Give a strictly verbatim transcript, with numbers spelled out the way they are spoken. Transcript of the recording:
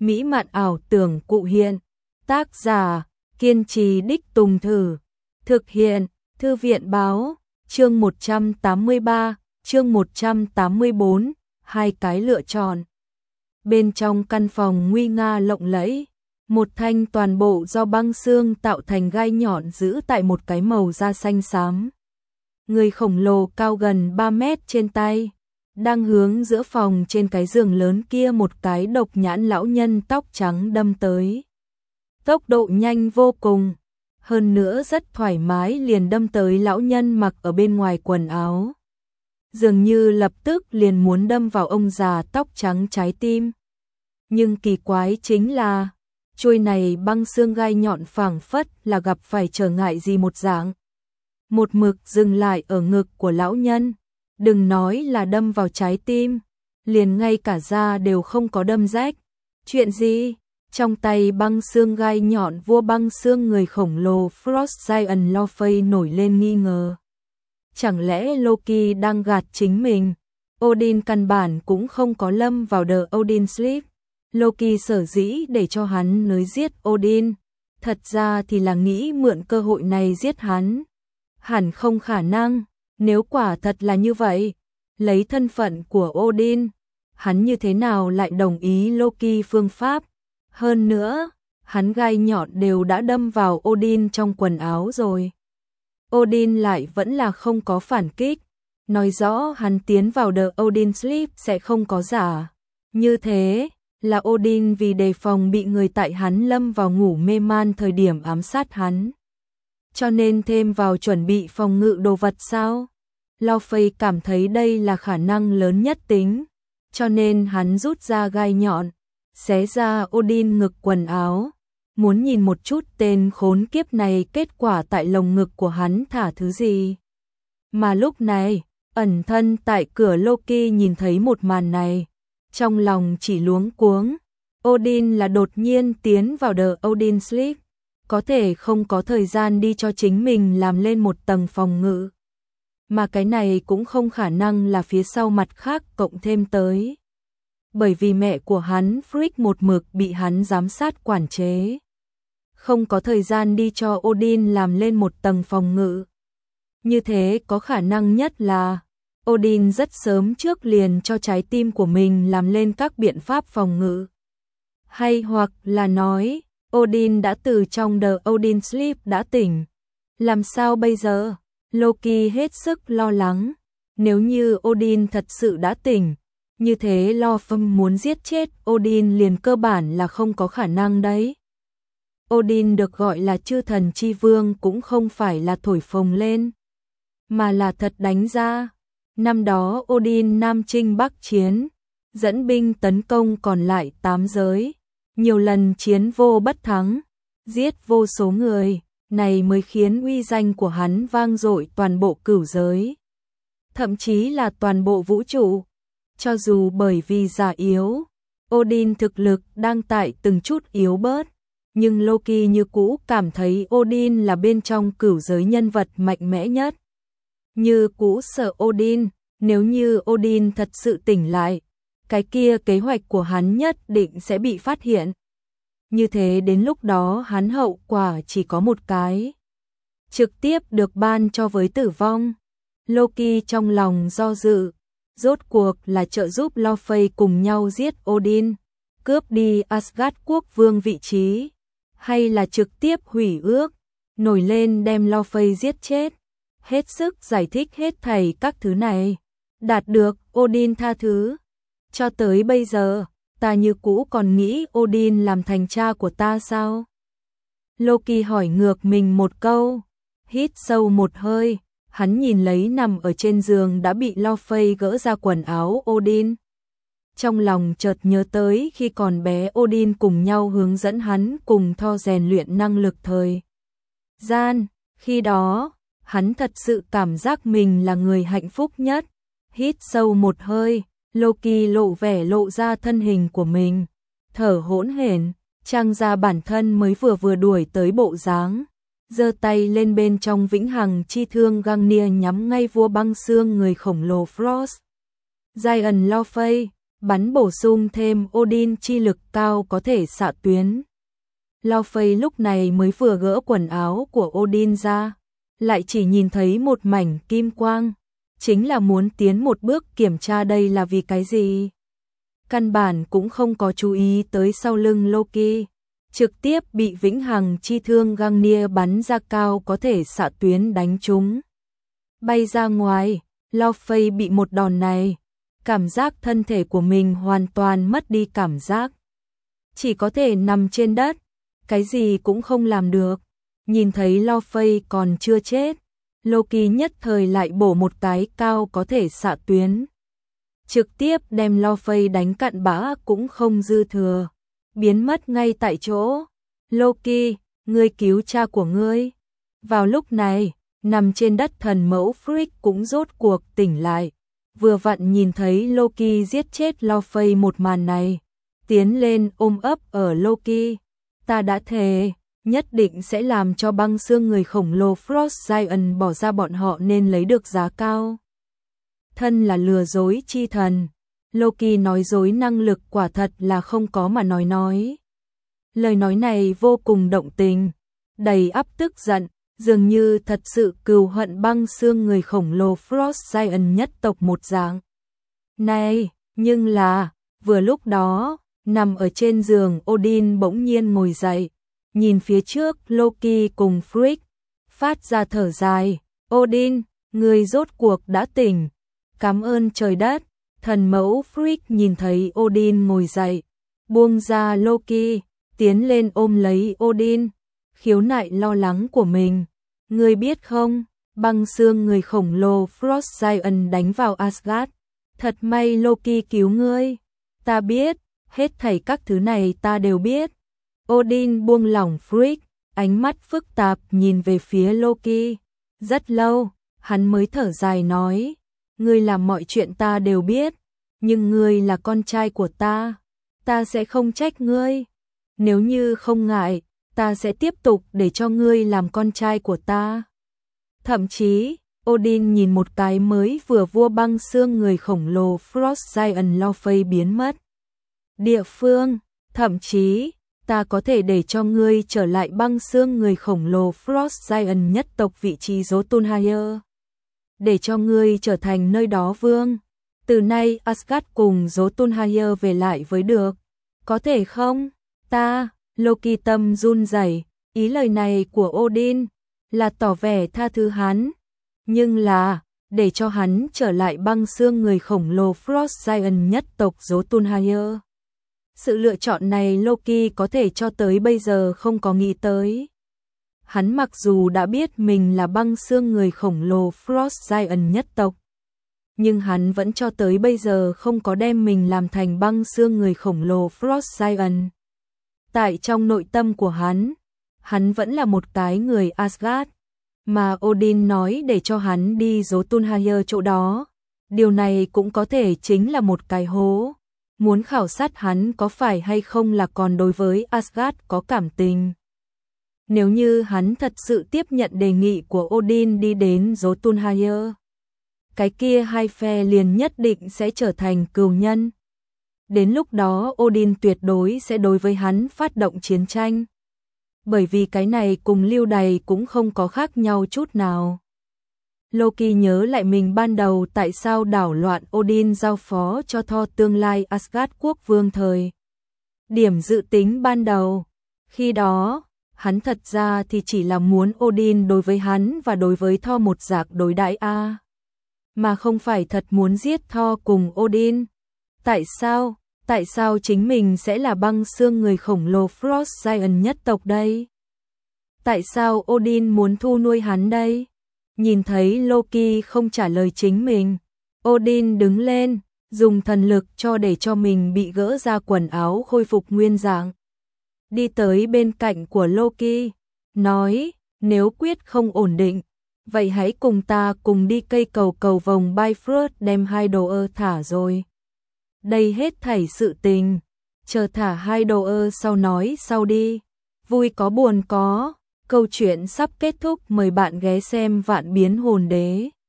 mỹ mạn ảo tưởng cụ hiện. Tác giả, kiên trì đích tùng thử. Thực hiện, Thư viện báo, chương một trăm tám mươi ba, chương một trăm tám mươi bốn, hai cái lựa chọn. Bên trong căn phòng nguy nga lộng lẫy, một thanh toàn bộ do băng xương tạo thành gai nhọn giữ tại một cái màu da xanh xám. Người khổng lồ cao gần ba mét trên tay, đang hướng giữa phòng trên cái giường lớn kia một cái độc nhãn lão nhân tóc trắng đâm tới. Tốc độ nhanh vô cùng, hơn nữa rất thoải mái liền đâm tới lão nhân mặc ở bên ngoài quần áo. Dường như lập tức liền muốn đâm vào ông già tóc trắng trái tim. Nhưng kỳ quái chính là, chuôi này băng xương gai nhọn phảng phất là gặp phải trở ngại gì một dạng. Một mực dừng lại ở ngực của lão nhân, đừng nói là đâm vào trái tim, liền ngay cả da đều không có đâm rách. Chuyện gì? Trong tay băng xương gai nhọn vua băng xương người khổng lồ Frost Giant Laufey nổi lên nghi ngờ. Chẳng lẽ Loki đang gạt chính mình? Odin căn bản cũng không có lâm vào The Odin Sleep. Loki sở dĩ để cho hắn nới giết Odin, thật ra thì là nghĩ mượn cơ hội này giết hắn. Hẳn không khả năng, nếu quả thật là như vậy, lấy thân phận của Odin, hắn như thế nào lại đồng ý Loki phương pháp? Hơn nữa, hắn gai nhọn đều đã đâm vào Odin trong quần áo rồi. Odin lại vẫn là không có phản kích, nói rõ hắn tiến vào The Odin Sleep sẽ không có giả. Như thế là Odin vì đề phòng bị người tại hắn lâm vào ngủ mê man thời điểm ám sát hắn, cho nên thêm vào chuẩn bị phòng ngự đồ vật sao? Laufey cảm thấy đây là khả năng lớn nhất tính, cho nên hắn rút ra gai nhọn, xé ra Odin ngực quần áo, muốn nhìn một chút tên khốn kiếp này kết quả tại lồng ngực của hắn thả thứ gì. Mà lúc này, ẩn thân tại cửa Loki nhìn thấy một màn này, trong lòng chỉ luống cuống. Odin là đột nhiên tiến vào The Odin Sleep, có thể không có thời gian đi cho chính mình làm lên một tầng phòng ngự. Mà cái này cũng không khả năng là phía sau mặt khác cộng thêm tới. Bởi vì mẹ của hắn Frigg một mực bị hắn giám sát quản chế, không có thời gian đi cho Odin làm lên một tầng phòng ngự. Như thế có khả năng nhất là Odin rất sớm trước liền cho trái tim của mình làm lên các biện pháp phòng ngự. Hay hoặc là nói, Odin đã từ trong The Odin Sleep đã tỉnh. Làm sao bây giờ? Loki hết sức lo lắng. Nếu như Odin thật sự đã tỉnh, như thế Laufey muốn giết chết Odin liền cơ bản là không có khả năng đấy. Odin được gọi là chư thần chi vương cũng không phải là thổi phồng lên, mà là thật đánh ra. Năm đó Odin Nam Chinh Bắc Chiến, dẫn binh tấn công còn lại tám giới, nhiều lần chiến vô bất thắng, giết vô số người, này mới khiến uy danh của hắn vang dội toàn bộ cửu giới, thậm chí là toàn bộ vũ trụ. Cho dù bởi vì già yếu, Odin thực lực đang tại từng chút yếu bớt, nhưng Loki như cũ cảm thấy Odin là bên trong cửu giới nhân vật mạnh mẽ nhất. Như cũ sợ Odin, nếu như Odin thật sự tỉnh lại, cái kia kế hoạch của hắn nhất định sẽ bị phát hiện. Như thế đến lúc đó hắn hậu quả chỉ có một cái, trực tiếp được ban cho với tử vong. Loki trong lòng do dự, rốt cuộc là trợ giúp Laufey cùng nhau giết Odin, cướp đi Asgard quốc vương vị trí, hay là trực tiếp hủy ước, nổi lên đem Laufey giết chết. Hết sức giải thích hết thảy các thứ này, đạt được Odin tha thứ. Cho tới bây giờ, ta như cũ còn nghĩ Odin làm thành cha của ta sao? Loki hỏi ngược mình một câu, hít sâu một hơi, hắn nhìn lấy nằm ở trên giường đã bị Laufey gỡ ra quần áo Odin. Trong lòng chợt nhớ tới khi còn bé Odin cùng nhau hướng dẫn hắn cùng Thor rèn luyện năng lực thời gian, khi đó hắn thật sự cảm giác mình là người hạnh phúc nhất. Hít sâu một hơi, Loki lộ vẻ lộ ra thân hình của mình, thở hỗn hển, trang ra bản thân mới vừa vừa đuổi tới bộ dáng, giơ tay lên bên trong vĩnh hằng chi thương Gungnir nhắm ngay vua băng xương người khổng lồ Frost Giant Laufey. bắn bổ sung thêm Odin chi lực cao có thể xạ tuyến. Lo Phây lúc này mới vừa gỡ quần áo của Odin ra, lại chỉ nhìn thấy một mảnh kim quang, chính là muốn tiến một bước kiểm tra đây là vì cái gì. Căn bản cũng không có chú ý tới sau lưng Loki, trực tiếp bị vĩnh hằng chi thương Gungnir bắn ra cao có thể xạ tuyến đánh trúng. Bay ra ngoài, Lo Phây bị một đòn này, cảm giác thân thể của mình hoàn toàn mất đi cảm giác. Chỉ có thể nằm trên đất, cái gì cũng không làm được. Nhìn thấy Lo Phây còn chưa chết, Loki nhất thời lại bổ một cái cao có thể xạ tuyến. Trực tiếp đem Lo Phây đánh cặn bã cũng không dư thừa, biến mất ngay tại chỗ. Loki, ngươi cứu cha của ngươi. Vào lúc này, nằm trên đất thần mẫu Frigg cũng rốt cuộc tỉnh lại. Vừa vặn nhìn thấy Loki giết chết Lo Phây một màn này, tiến lên ôm ấp ở Loki. Ta đã thề, nhất định sẽ làm cho băng xương người khổng lồ Frost Giant bỏ ra bọn họ nên lấy được giá cao. Thân là lừa dối chi thần, Loki nói dối năng lực quả thật là không có mà nói nói. Lời nói này vô cùng động tình, đầy ắp tức giận, dường như thật sự cừu hận băng xương người khổng lồ Frost Giant nhất tộc một dạng. Này, nhưng là, vừa lúc đó, nằm ở trên giường Odin bỗng nhiên ngồi dậy, nhìn phía trước Loki cùng Frigg, phát ra thở dài. Odin, người rốt cuộc đã tỉnh. Cảm ơn trời đất. Thần mẫu Frigg nhìn thấy Odin ngồi dậy, buông ra Loki, tiến lên ôm lấy Odin, khiếu nại lo lắng của mình. Ngươi biết không, băng xương người khổng lồ Frost Giant đánh vào Asgard. Thật may Loki cứu ngươi. Ta biết, hết thảy các thứ này ta đều biết. Odin buông lỏng Frigg, ánh mắt phức tạp nhìn về phía Loki. Rất lâu, hắn mới thở dài nói, ngươi làm mọi chuyện ta đều biết, nhưng ngươi là con trai của ta, ta sẽ không trách ngươi. Nếu như không ngại, ta sẽ tiếp tục để cho ngươi làm con trai của ta. Thậm chí, Odin nhìn một cái mới vừa vua băng xương người khổng lồ Frost Giant Lo Phây biến mất địa phương, thậm chí, ta có thể để cho ngươi trở lại băng xương người khổng lồ Frost Giant nhất tộc vị trí Jotunheim, để cho ngươi trở thành nơi đó vương. Từ nay Asgard cùng Jotunheim về lại với được. Có thể không? Ta, Loki tâm run rẩy, ý lời này của Odin là tỏ vẻ tha thứ hắn, nhưng là để cho hắn trở lại băng xương người khổng lồ Frost Giant nhất tộc Jotunheim. Sự lựa chọn này Loki có thể cho tới bây giờ không có nghĩ tới. Hắn mặc dù đã biết mình là băng xương người khổng lồ Frost Giant nhất tộc, nhưng hắn vẫn cho tới bây giờ không có đem mình làm thành băng xương người khổng lồ Frost Giant. Tại trong nội tâm của hắn, hắn vẫn là một cái người Asgard, mà Odin nói để cho hắn đi Jotunheim chỗ đó. Điều này cũng có thể chính là một cái hố, muốn khảo sát hắn có phải hay không là còn đối với Asgard có cảm tình. Nếu như hắn thật sự tiếp nhận đề nghị của Odin đi đến Jotunheim, cái kia hai phe liền nhất định sẽ trở thành cừu nhân. Đến lúc đó Odin tuyệt đối sẽ đối với hắn phát động chiến tranh. Bởi vì cái này cùng lưu đày cũng không có khác nhau chút nào. Loki nhớ lại mình ban đầu tại sao đảo loạn Odin giao phó cho Thor tương lai Asgard quốc vương thời. Điểm dự tính ban đầu, khi đó, hắn thật ra thì chỉ là muốn Odin đối với hắn và đối với Thor một dạng đối đãi a, mà không phải thật muốn giết Thor cùng Odin. Tại sao? Tại sao chính mình sẽ là băng xương người khổng lồ Frost Giant nhất tộc đây? Tại sao Odin muốn thu nuôi hắn đây? Nhìn thấy Loki không trả lời chính mình, Odin đứng lên, dùng thần lực cho để cho mình bị gỡ ra quần áo khôi phục nguyên dạng. Đi tới bên cạnh của Loki, nói, nếu quyết không ổn định, vậy hãy cùng ta cùng đi cây cầu cầu vòng Bifrost đem hai đồ ơ thả rồi. Đây hết thảy sự tình, chờ thả hai đồ ơ sau nói sau đi, vui có buồn có, câu chuyện sắp kết thúc, mời bạn ghé xem Vạn Biến Hồn Đế.